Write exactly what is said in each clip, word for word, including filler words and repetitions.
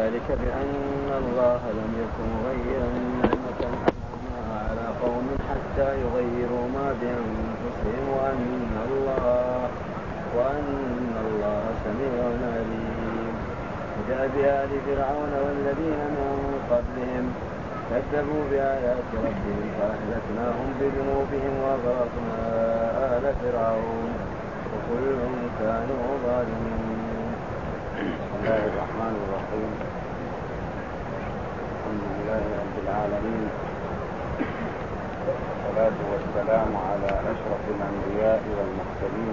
ذلك بأن الله لم يكن مغيرا نعمة أنعمها على قوم حتى يغيروا ما بأنفسهم وأن الله وأن الله سميع عليم. كدأب آل فرعون والذين من قبلهم كذبوا بآيات ربهم فأهلكناهم بذنوبهم وأغرقنا آل فرعون وكل كانوا ظالمين. بسم الله الرحمن الرحيم. الحمد لله رب العالمين، والصلاة والسلام على أشرف الأنبياء والمرسلين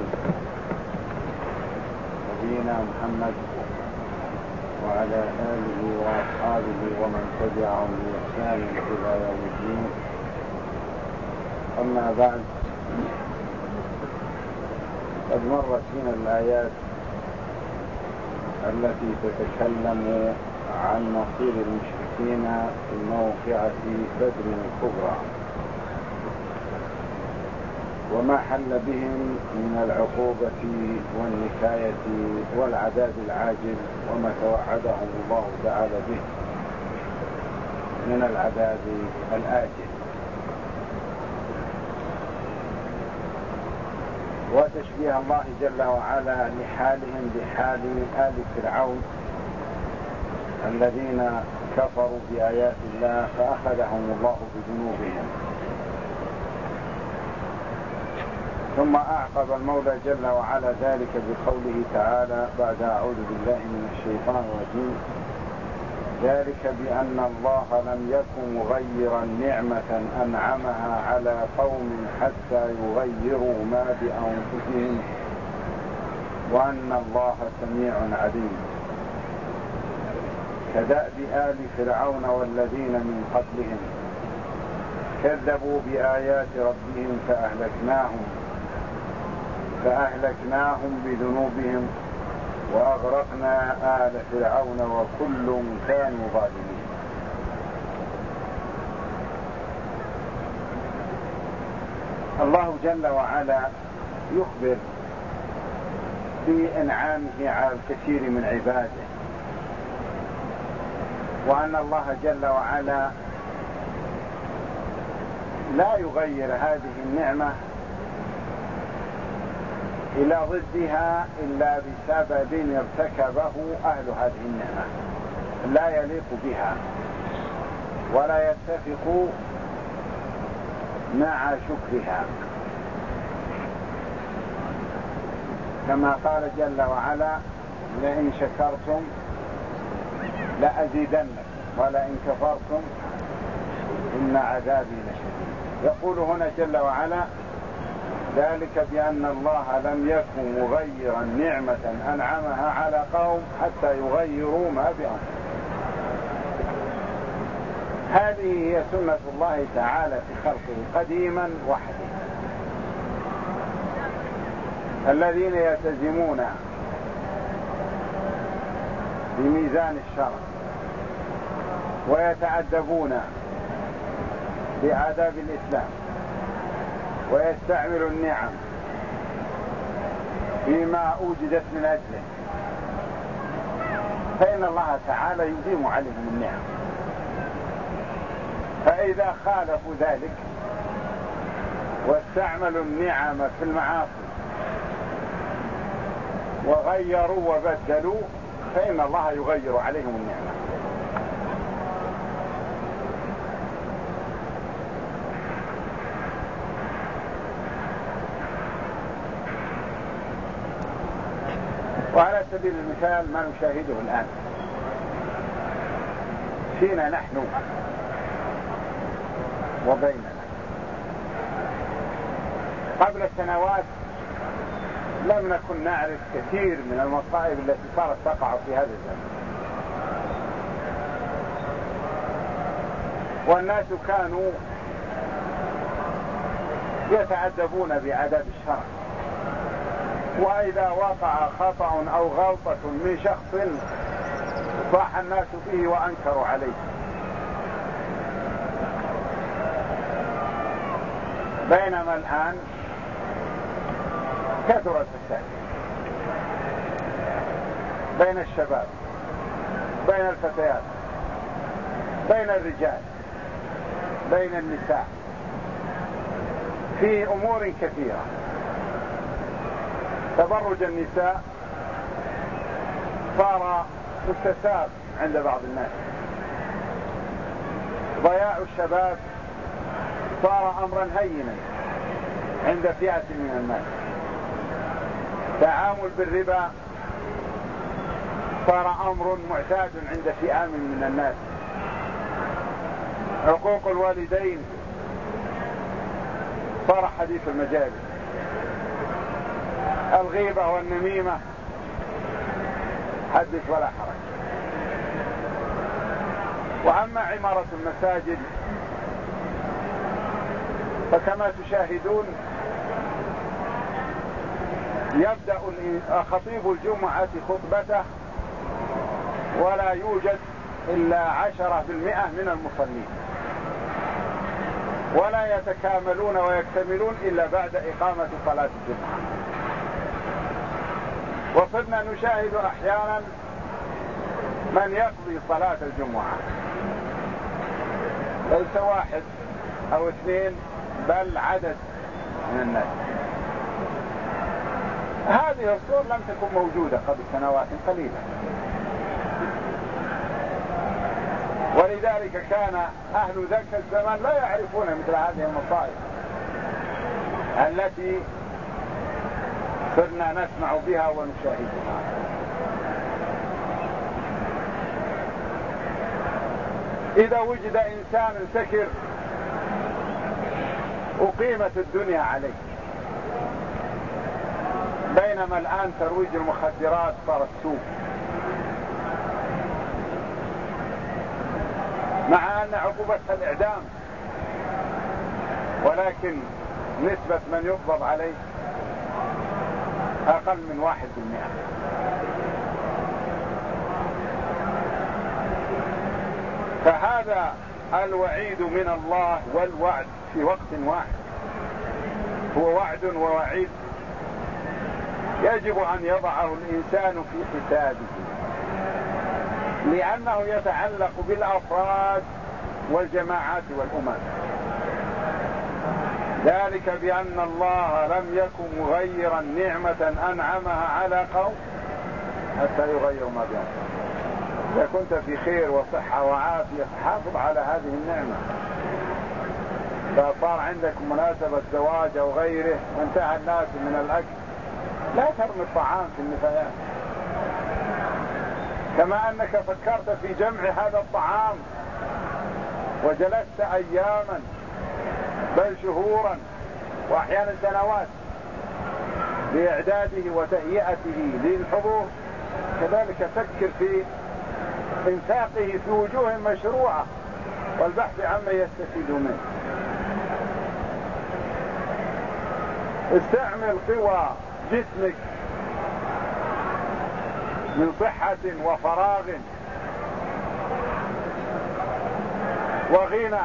نبينا محمد وعلى آله وأصحابه ومن تبعهم بإحسان إلى يوم الدين. أما بعد، قد مرت فينا الآيات التي تتكلم عن مصير المشركين في موقعة بدر الكبرى وما حل بهم من العقوبة والنكاية والعذاب العاجل وما توعدهم الله تعالى به من العذاب الآجل، وتشبيه الله جل وعلا لحالهم بحال آل فرعون الذين كفروا بآيات الله فأخذهم الله بذنوبهم. ثم أعقب المولى جل وعلا ذلك بقوله تعالى بعد أعوذ بالله من الشيطان الرجيم: ذلك بأن الله لم يكن مغيرا نعمة أنعمها على قوم حتى يغيروا ما بأنفسهم وأن الله سميع عليم. كدأب آل فرعون والذين من قبلهم كذبوا بآيات ربهم فأهلكناهم فأهلكناهم بذنوبهم وأغرقنا آل فرعون وكل كانوا ظالمين. الله جل وعلا يخبر بإنعامه على الكثير من عباده، وأن الله جل وعلا لا يغير هذه النعمة إلى ضدها إلا بسبب ارتكبه أهل هذه النعمة لا يليق بها ولا يتفق مع شكرها، كما قال جل وعلا: لئن شكرتم لأزيدنكم ولئن كفرتم إن عذابي لشديد. يقول هنا جل وعلا: ذلك بأن الله لم يكن مغيرا نعمة أنعمها على قوم حتى يغيروا ما بأنفسهم. هذه هي سنة الله تعالى في خلقه قديما وحديثا. الذين يلتزمون بميزان الشرع ويتأدبون بآداب الإسلام ويستعمل النعم فيما أوجدت من أجله، فإن الله تعالى يديم عليهم النعم. فإذا خالفوا ذلك واستعملوا النعم في المعاصي وغيروا وبدلوا فإن الله يغير عليهم النعمة. وعلى سبيل المثال ما نشاهده الآن فينا نحن وبيننا. قبل سنوات لم نكن نعرف كثير من المصائب التي صارت تقع في هذا الزمن، والناس كانوا يتأدبون بآداب الشرع، وإذا وقع خطأ أو غلطة من شخص صاح الناس فيه وأنكروا عليه. بينما الآن كثر الفساد بين الشباب بين الفتيات، بين الرجال، بين النساء، في أمور كثيرة. تبرج النساء صار مستساغ عند بعض الناس، ضياع الشباب صار أمرا هينا عند فئة من الناس، تعامل بالربا صار أمر معتاد عند فئام من الناس، عقوق الوالدين صار حديث المجالس، الغيبة والنميمة حدث ولا حرج. وأما عمارة المساجد فكما تشاهدون يبدأ خطيب الجمعة خطبته ولا يوجد إلا عشرة بالمئة من المصلين، ولا يتكاملون ويكتملون إلا بعد إقامة صلاة الجمعة. وصرنا نشاهد أحيانا من يقضي صلاة الجمعة ليس واحد أو اثنين بل عدد من الناس. هذه الصور لم تكن موجودة قبل سنوات قليلة، ولذلك كان أهل ذاك الزمان لا يعرفون مثل هذه المصائب التي صرنا نسمع بها ونشاهدها. إذا وجد إنسان سكر أقيمت الدنيا عليه، بينما الآن ترويج المخدرات صار السوق، مع أن عقوبتها الإعدام، ولكن نسبة من يقبض عليه أقل من واحد بالمئة. فهذا الوعيد من الله والوعد في وقت واحد، هو وعد ووعيد يجب أن يضعه الإنسان في حسابه، لأنه يتعلق بالأفراد والجماعات والأمم. ذلك بأن الله لم يكن مغيرا نعمة أنعمها على قوم حتى يغيروا ما بينهم. إذا كنت في خير وصحة وعافية حافظ على هذه النعمة. إذا صار عندك مناسبة زواج أو غيره وانتهى الناس من الأكل لا ترمي الطعام في النفايات، كما أنك فكرت في جمع هذا الطعام وجلست أياما بل شهورا وأحيانا سنوات لإعداده وتهيئته للحضور، كذلك فكر في إنفاقه في وجوه مشروعة والبحث عما يستفيد منه. استعمل قوى جسمك من صحة وفراغ وغنى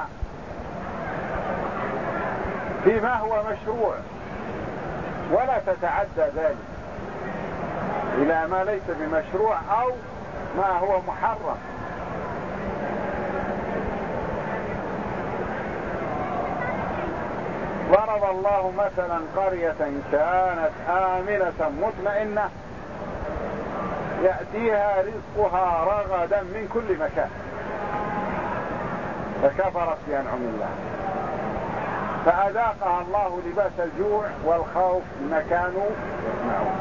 فيما هو مشروع، ولا تتعدى ذلك إلى ما ليس بمشروع أو ما هو محرم. ضرب الله مثلا قرية كانت آمنة مطمئنة يأتيها رزقها رغدا من كل مكان فكفرت بأنعم الله فأذاقها الله لباس الجوع والخوف بما كانوا يصنعون.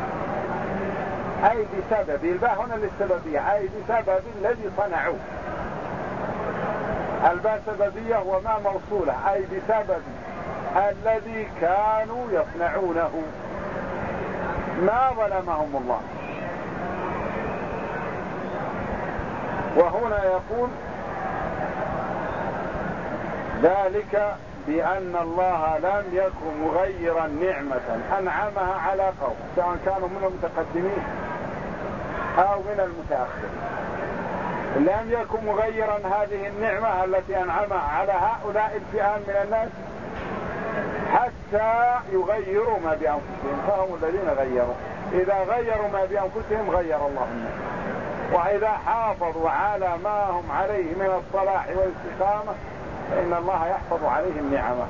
أي بسبب الباء هنا للسببية، أي بسبب الذي صنعوه. الباء سببية وما موصولة، أي بسبب الذي كانوا يصنعونه. ما ظلمهم الله. وهنا يقول ذلك بأن الله لم يكن مغيرا نعمة أنعمها على قوم، سواء كانوا من المتقدمين أو من المتأخرين. لم يكن مغيرا هذه النعمة التي أنعمها على هؤلاء الفئام من الناس حتى يغيروا ما بأنفسهم، فهم الذين غيروا. إذا غيروا ما بأنفسهم غير الله الناس. وإذا حافظوا على ما هم عليه من الصلاح والاستقامة فإن الله يحفظ عليهم نعمه،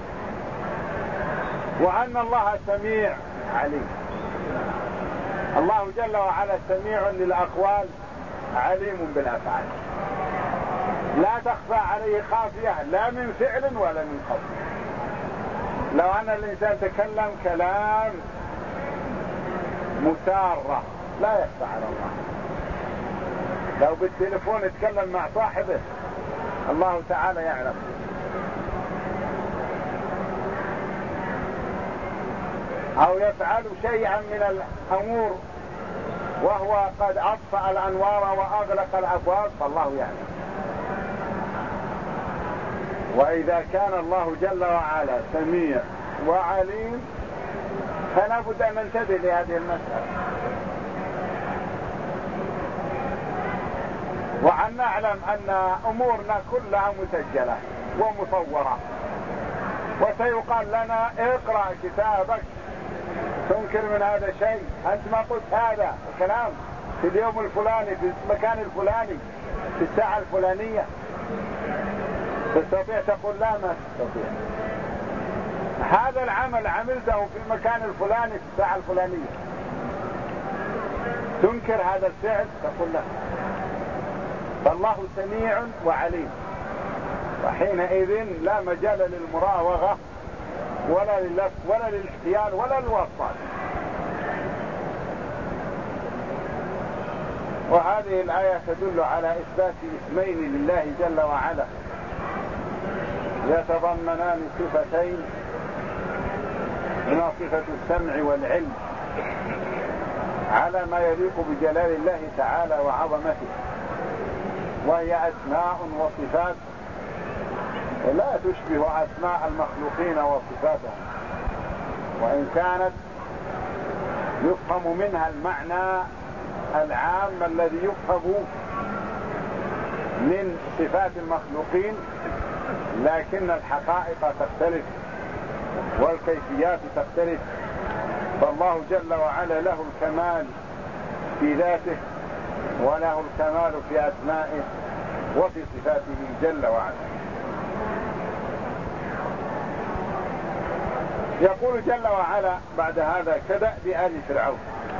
وأن الله سميع عليم. الله جل وعلا سميع للأقوال عليم بالأفعال، لا تخفى عليه خافية لا من فعل ولا من قول. لو أن الإنسان تكلم كلام مسارة لا يخفى على الله. لو بالتليفون يتكلم مع صاحبه الله تعالى يعلم. أو يفعل شيئا من الأمور وهو قد أطفأ الأنوار وأغلق الأبواب فالله يعلم. وإذا كان الله جل وعلا سميع وعليم فلا بد أن ننتبه لهذه المسألة، وأن نعلم أن أمورنا كلها مسجلة ومصورة، وسيقال لنا اقرأ كتابك تنكر من هذا الشيء، أنت ما قلت هذا الكلام في اليوم الفلاني في المكان الفلاني في الساعة الفلانية. تستطيع تقول لا ما تستطيع. هذا العمل عملته في المكان الفلاني في الساعة الفلانية، تنكر هذا الفعل تقول لا. فالله سميع وعليم، وحينئذ لا مجال للمراوغة ولا للف ولا للاحتيال ولا للوسواس. وهذه الآية تدل على إثبات اسمين لله جل وعلا يتضمنان صفتين، هما صفة السمع والعلم على ما يليق بجلال الله تعالى وعظمته، وهي أسماء وصفات لا تشبه أسماء المخلوقين وصفاتهم، وإن كانت يفهم منها المعنى العام الذي يفهم من صفات المخلوقين، لكن الحقائق تختلف والكيفيات تختلف. فالله جل وعلا له الكمال في ذاته وله الكمال في أسمائه وفي صفاته جل وعلا. يقول جل وعلا بعد هذا كدأب آل فرعون،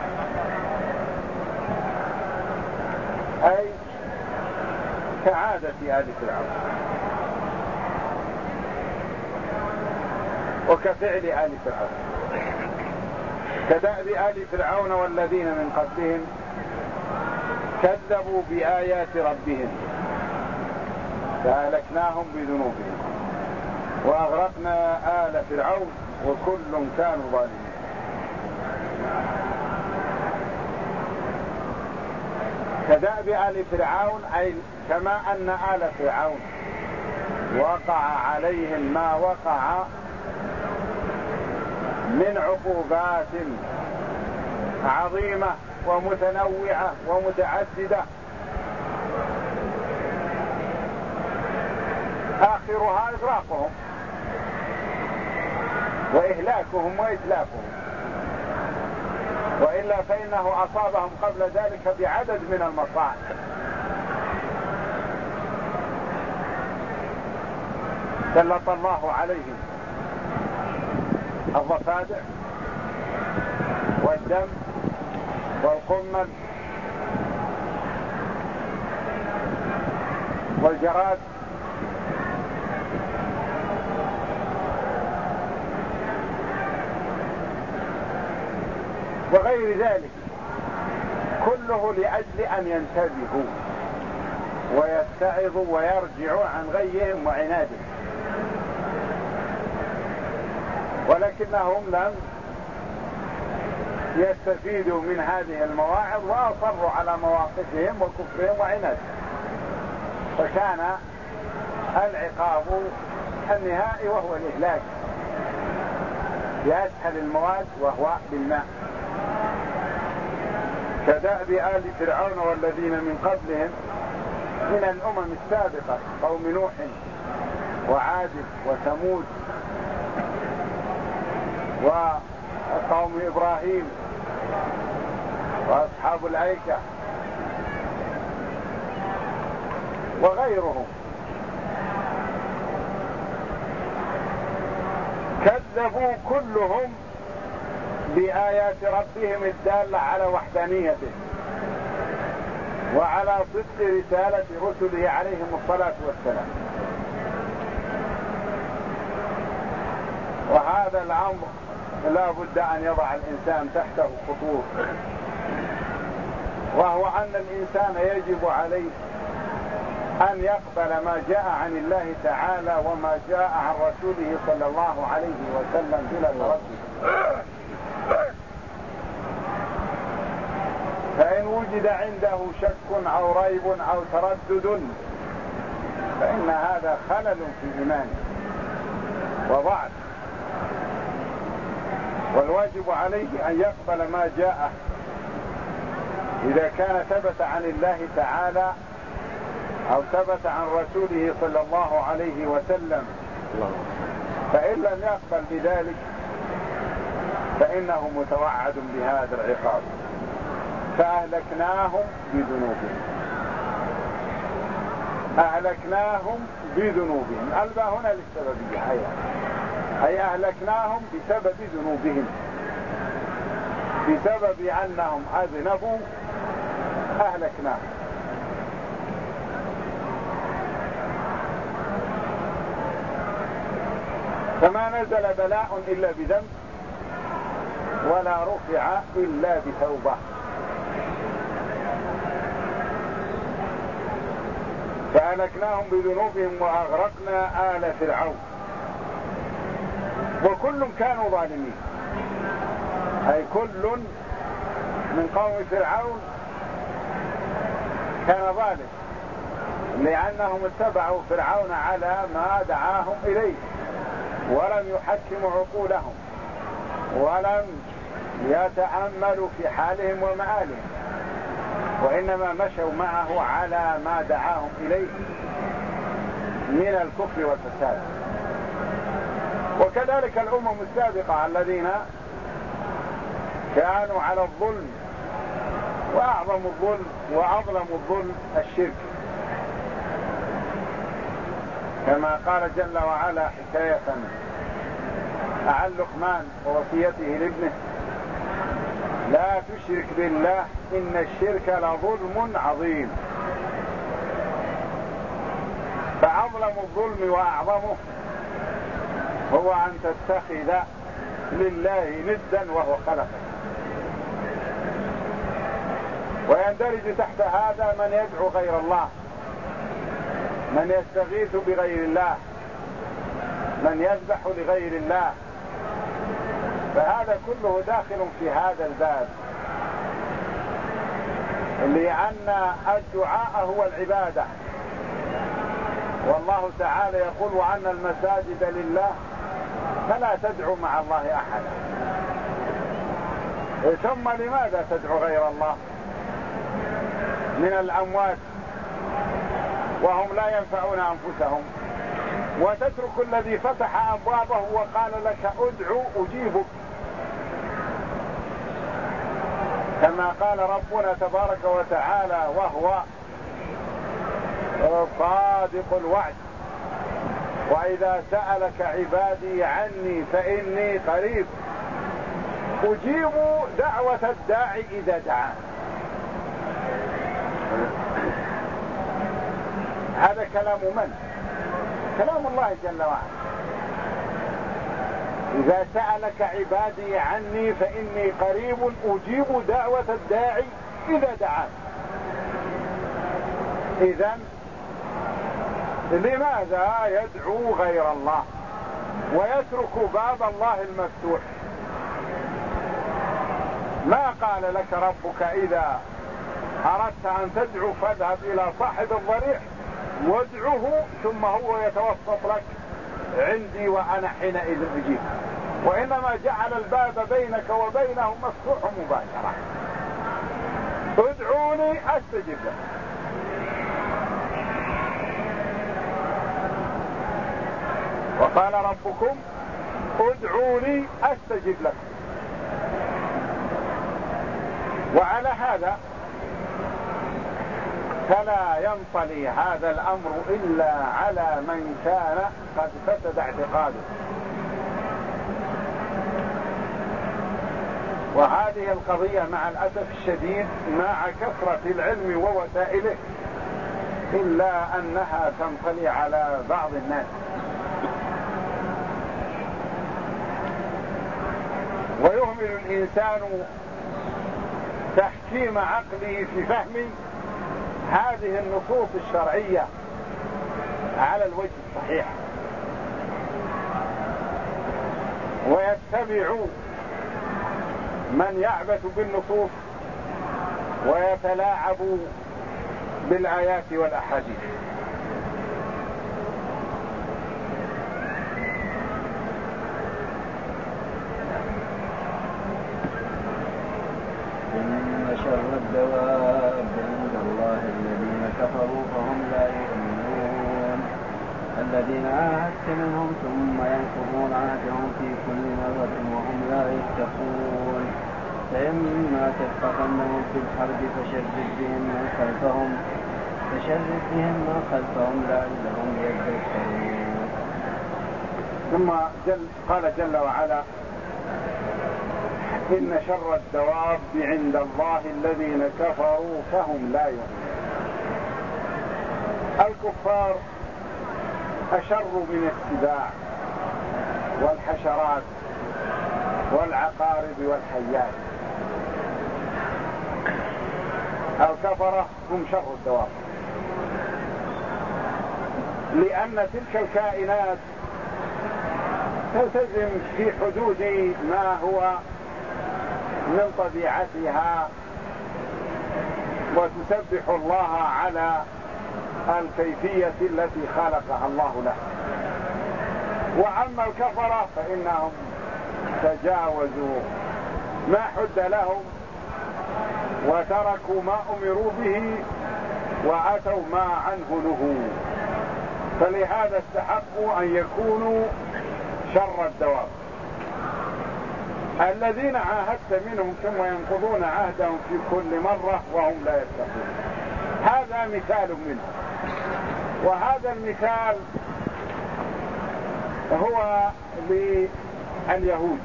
أي كعادة آل فرعون وكفعل آل فرعون. كدأب آل فرعون والذين من قبلهم كذبوا بآيات ربهم فأهلكناهم بذنوبهم وأغرقنا آل فرعون وكل كانوا ظالمين. كدأب آل فرعون أي كما أن آل فرعون وقع عليهم ما وقع من عقوبات عظيمة ومتنوعة ومتعددة، آخرها إغراقهم وإهلاكهم وإتلافهم، وإلا فإنه أصابهم قبل ذلك بعدد من المصائب. سلط الله عليهم الضفادع والدم والقمل والجراد وغير ذلك، كله لأجل أن ينتبهوا ويتعظوا ويرجعوا عن غيهم وعنادهم، ولكنهم لم يستفيدوا من هذه المواعظ وأصروا على مواقفهم وكفرهم وعنادهم، فكان العقاب النهائي وهو الإهلاك بأسهل المواد وهو بالماء. كدأب آل فرعون والذين من قبلهم من الأمم السابقة، قوم نوح وعاد وثمود وقوم إبراهيم وأصحاب الأيكة وغيرهم كذبوا كلهم بآيات ربهم الدالة على وحدانيته وعلى صدق رسالة رسله عليهم الصلاة والسلام. وهذا الأمر لا بد أن يضع الإنسان تحته خطوط، وهو أن الإنسان يجب عليه أن يقبل ما جاء عن الله تعالى وما جاء عن رسوله صلى الله عليه وسلم بلا تردد. فإن وجد عنده شك أو ريب أو تردد فإن هذا خلل في إيمانه وضعف، والواجب عليه أن يقبل ما جاء إذا كان ثبت عن الله تعالى أو ثبت عن رسوله صلى الله عليه وسلم. فإن لم يقبل بذلك فإنه متوعد بهذا العقاب. فأهلكناهم بذنوبهم أهلكناهم بذنوبهم الباء هنا للسببية، أي أهلكناهم بسبب ذنوبهم، بسبب أنهم أذنبوا أهلكناهم. فما نزل بلاء إلا بذنب ولا رفع إلا بتوبة. فأهلكناهم بذنوبهم وأغرقنا آل فرعون وكل كانوا ظالمين، أي كل من قوم فرعون كان ظالم، لأنهم اتبعوا فرعون على ما دعاهم إليه ولم يحكموا عقولهم ولم يتأملوا في حالهم ومآلهم، وإنما مشوا معه على ما دعاهم إليه من الكفر والفساد. وكذلك الأمم السابقة الذين كانوا على الظلم، وأعظم الظلم وأظلم الظلم الشرك، كما قال جل وعلا حكاية عن لقمان ووصيته لابنه: لا تشرك بالله إن الشرك لظلم عظيم. فأظلم الظلم وأعظمه هو أن تتخذ لله ندا وهو خلقه. ويندرج تحت هذا من يدعو غير الله، من يستغيث بغير الله، من يذبح لغير الله، فهذا كله داخل في هذا الباب، لأن الدعاء هو العبادة، والله تعالى يقول: وأن المساجد لله فلا تدعوا مع الله أحدا. ثم لماذا تدعو غير الله من الأموات وهم لا ينفعون أنفسهم، وتترك الذي فتح أبوابه وقال لك ادعو أجيبك، كما قال ربنا تبارك وتعالى وهو صادق الوعد: وإذا سألك عبادي عني فإني قريب أجيب دعوة الداعي إذا دعان. هذا كلام من؟ كلام الله جل وعلا: إذا سألك عبادي عني فإني قريب أجيب دعوة الداعي إذا دعان. إذن لماذا يدعو غير الله ويترك باب الله المفتوح؟ ما قال لك ربك إذا أردت أن تدعو فاذهب إلى صاحب الضريح وادعه ثم هو يتوسط لك عندي وأنا حينئذ أجيب، وإنما جعل الباب بينك وبينه مفتوح مباشرة: ادعوني أستجب لك. وقال ربكم ادعوني أستجب لك. وعلى هذا فلا ينطلي هذا الأمر إلا على من كان قد فسد اعتقاده. وهذه القضية مع الأسف الشديد مع كثرة العلم ووسائله إلا أنها تنطلي على بعض الناس. ويهمل الإنسان تحكيم عقله في فهم هذه النصوص الشرعية على الوجه الصحيح، ويتبع من يعبث بالنصوص ويتلاعب بالآيات والأحاديث. إن شر الدواب عند الله الذين كفروا فهم لا يؤمنون الذين عاهدت منهم ثم ينقضون عهدهم في كل مرة وهم لا يتقون فإما تثقفنهم في الحرب فشرد بهم من خلفهم فشرد بهم من خلفهم لعلهم يذكرون. ثم جل قال جل وعلا إن شر الدواب عند الله الذين كفروا فهم لا يؤمنون. الكفار أشر من السباع والحشرات والعقارب والحيات. الكفرة هم شر الدواب، لأن تلك الكائنات تلتزم في حدود ما هو من طبيعتها وتسبح الله على الكيفية التي خلقها الله له. وأما الكفرة فإنهم تجاوزوا ما حد لهم وتركوا ما أمروا به وأتوا ما عنه نهوا، فلهذا استحقوا أن يكونوا شر الدواب. الذين عاهدت منهم ثم ينقضون عهدهم في كل مرة وهم لا يتقون، هذا مثال منه. وهذا المثال هو لليهود،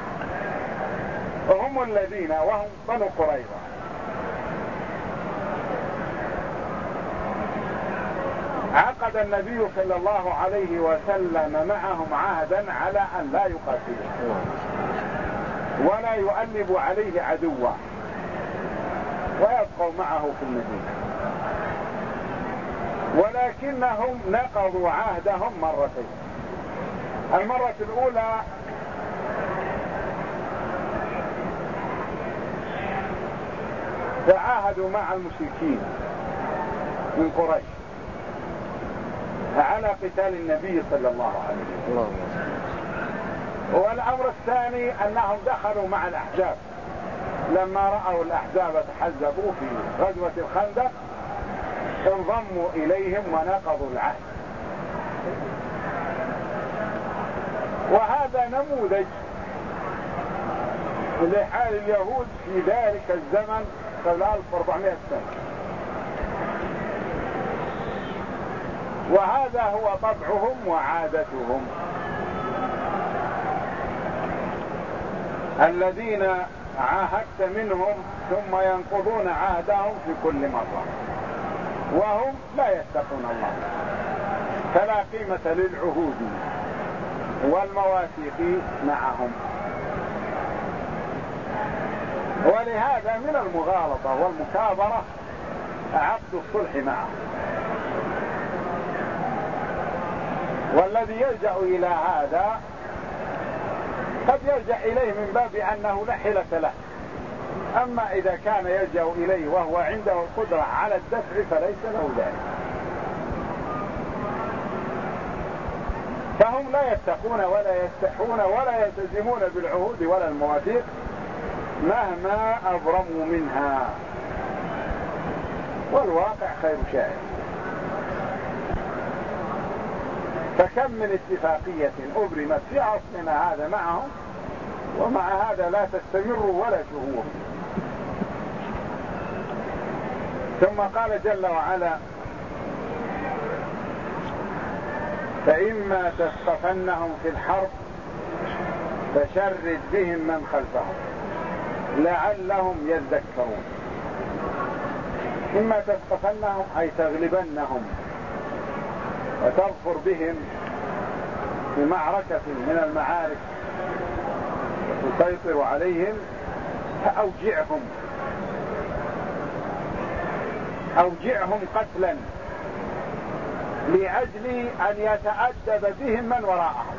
وهم الذين وهم بنو قريظة عقد النبي صلى الله عليه وسلم معهم عهدا على أن لا يقاتلوا ولا يؤلب عليه عدوا ويبقوا معه في المدينة، ولكنهم نقضوا عهدهم مرتين. المرة الأولى تعاهدوا مع المشركين من قريش على قتال النبي صلى الله عليه وسلم. والأمر الثاني أنهم دخلوا مع الأحزاب لما رأوا الأحزاب تحزبوا في غزوة الخندق انضموا إليهم ونقضوا العهد. وهذا نموذج لحال اليهود في ذلك الزمن قبل ألف وأربعمائة سنة، وهذا هو طبعهم وعادتهم. الذين عاهدت منهم ثم ينقضون عهدهم في كل مرة وهم لا يتقون الله، فلا قيمة للعهود والمواثيق معهم. ولهذا من المغالطة والمكابرة عقد الصلح معه، والذي يلجأ إلى هذا قد يلجأ إليه من باب أنه لا حيلة له، أما إذا كان يلجأ إليه وهو عنده القدرة على الدفع فليس له ذلك. فهم لا يتقون ولا يستحون ولا يلتزمون بالعهود ولا المواثيق مهما أبرموا منها، والواقع خير شاهد. فكم من اتفاقية أبرمت في عصرنا هذا معهم ومع هذا لا تستمر ولا شهور. ثم قال جل وعلا فإما تثقفنهم في الحرب فشرد بهم من خلفهم لعلهم يذكرون. إما تثقفنهم أي تغلبنهم وتظفر بهم في معركة من المعارك وتسيطر عليهم فأوجعهم أوجعهم قتلا لأجل أن يتأدب بهم من وراءهم،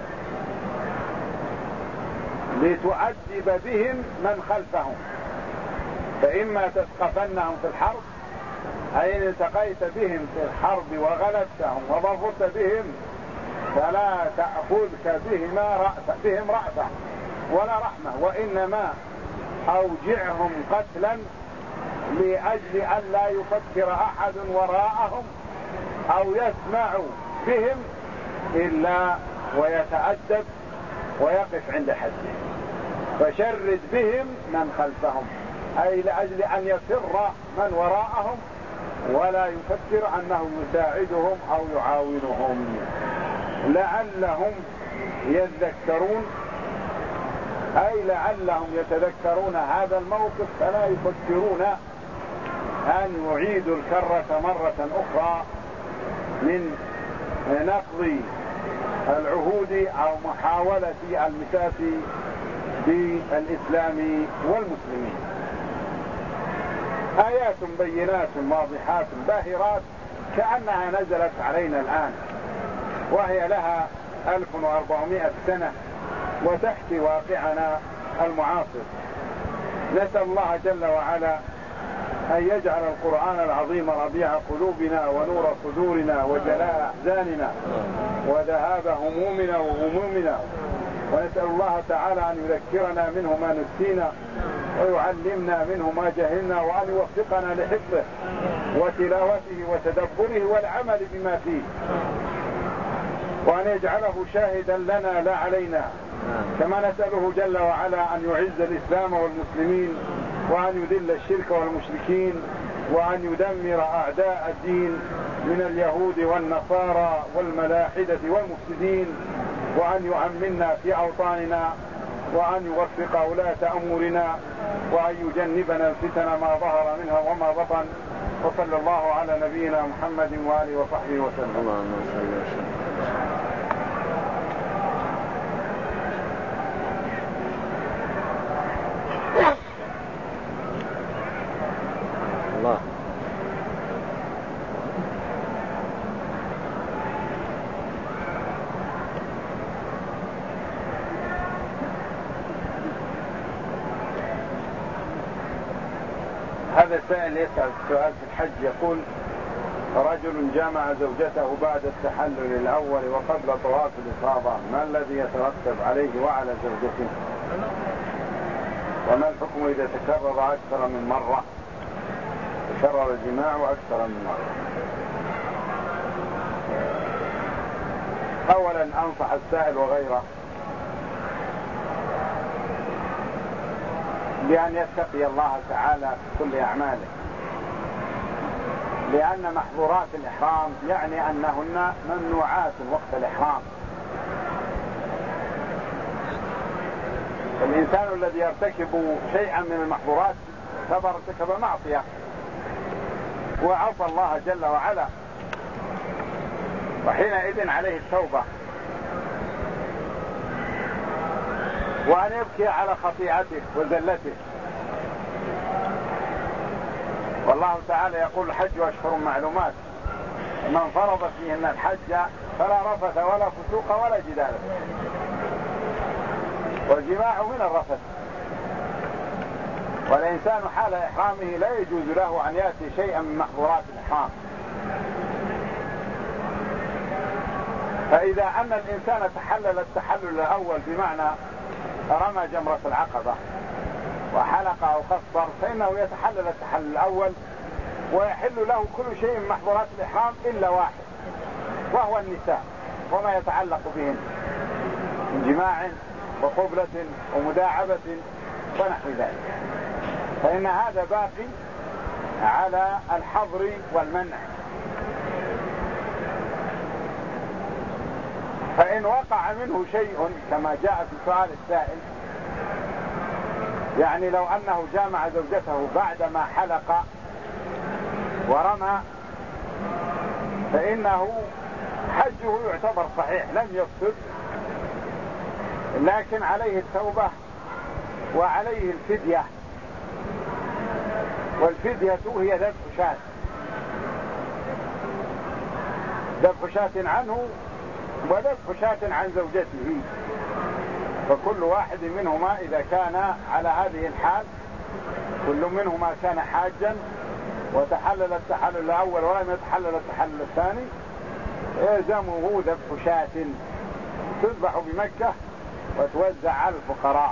لتؤدب بهم من خلفهم. فإما تثقفنهم في الحرب أي إن التقيت بهم في الحرب وغلبتهم وظفرت بهم فلا تأخذك بهما رأفة بهم رأفة ولا رحمة، وإنما أوجعهم قتلا لأجل أن لا يفكر أحد وراءهم أو يسمع بهم إلا ويتأدب ويقف عند حده. فشرد بهم من خلفهم أي لأجل أن يفر من وراءهم ولا يفكر أنه يساعدهم أو يعاونهم لعلهم يذكرون، أي لعلهم يتذكرون هذا الموقف فلا يفكرون أن يعيدوا الكرة مرة أخرى من نقض العهود أو محاولة المساس بالإسلام والمسلمين. آيات بينات واضحات باهرات كأنها نزلت علينا الآن وهي لها ألف وأربعمائة سنة وتحكي واقعنا المعاصر. نسأل الله جل وعلا أن يجعل القرآن العظيم ربيع قلوبنا ونور صدورنا وجلاء أحزاننا وذهاب همومنا وغمومنا، ونسأل الله تعالى أن يذكرنا منه ما نسينا ويعلمنا منه ما جهلنا، وأن يوفقنا لحفظه وتلاوته وتدبره والعمل بما فيه، وأن يجعله شاهدا لنا لا علينا. كما نسأله جل وعلا أن يعز الإسلام والمسلمين وأن يذل الشرك والمشركين وأن يدمر أعداء الدين من اليهود والنصارى والملاحدة والمفسدين، وأن يؤمننا في أوطاننا، وأن يوفق ولاة أمورنا، وأن يجنبنا الفتن ما ظهر منها وما بطن. وصلى الله على نبينا محمد وآله وصحبه وسلم. اللهم صل وسلم. الله هذا السائل يسأل سؤال في الحج يقول: رجل جامع زوجته بعد التحلل الأول وقبل طواف الإفاضة، ما الذي يترتب عليه وعلى زوجته؟ وما الحكم إذا تكرر أكثر من مرة؟ تكرر الجماع أكثر من مرة. أولا أنصح السائل وغيره بأن يتقي الله تعالى في كل أعماله، لأن محظورات الإحرام يعني أنهن ممنوعات وقت الإحرام. الإنسان الذي يرتكب شيئا من المحظورات فقد ارتكب معصية وعصى الله جل وعلا، وحينئذ عليه التوبة وأن يبكي على خطيئته وزلته. والله تعالى يقول: الحج أشهر معلومات، من فرض فيهن الحج فلا رفث ولا فسوق ولا جدال. والجماع من الرفث، والإنسان حال إحرامه لا يجوز له أن يأتي شيئا من محظورات الإحرام. فإذا أن الإنسان تحلل التحلل الأول بمعنى رمى جمرة العقبة وحلق أو قصر فإنه يتحلل التحلل الأول ويحل له كل شيء من محظورات الإحرام إلا واحد، وهو النساء وما يتعلق بهن من جماع وقبلة ومداعبة ونحو ذلك، فإن هذا باقي على الحظر والمنع. فإن وقع منه شيء كما جاء في سؤال السائل، يعني لو أنه جامع زوجته بعدما حلق ورمى فإنه حجه يعتبر صحيح لم يفسد، لكن عليه التوبة وعليه الفدية، والفدية هي ذبح شاة ذبح شاة عنه وذبح شاة عن زوجته. فكل واحد منهما إذا كان على هذه الحال، كل منهما كان حاجا وتحلل التحلل الأول ولم يتحلل التحلل الثاني، يلزمه ذبح شاة تذبح بمكة وتوزع على الفقراء.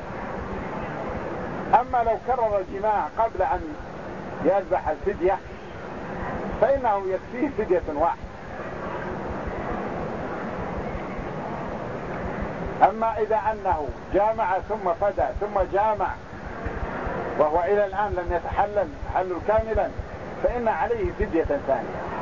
أما لو كرر الجماع قبل أن يذبح الفدية فإنه يكفيه فدية واحدة. أما إذا أنه جامع ثم فدى ثم جامع وهو إلى الآن لم يتحلل تحلل كاملا فإن عليه فدية ثانية.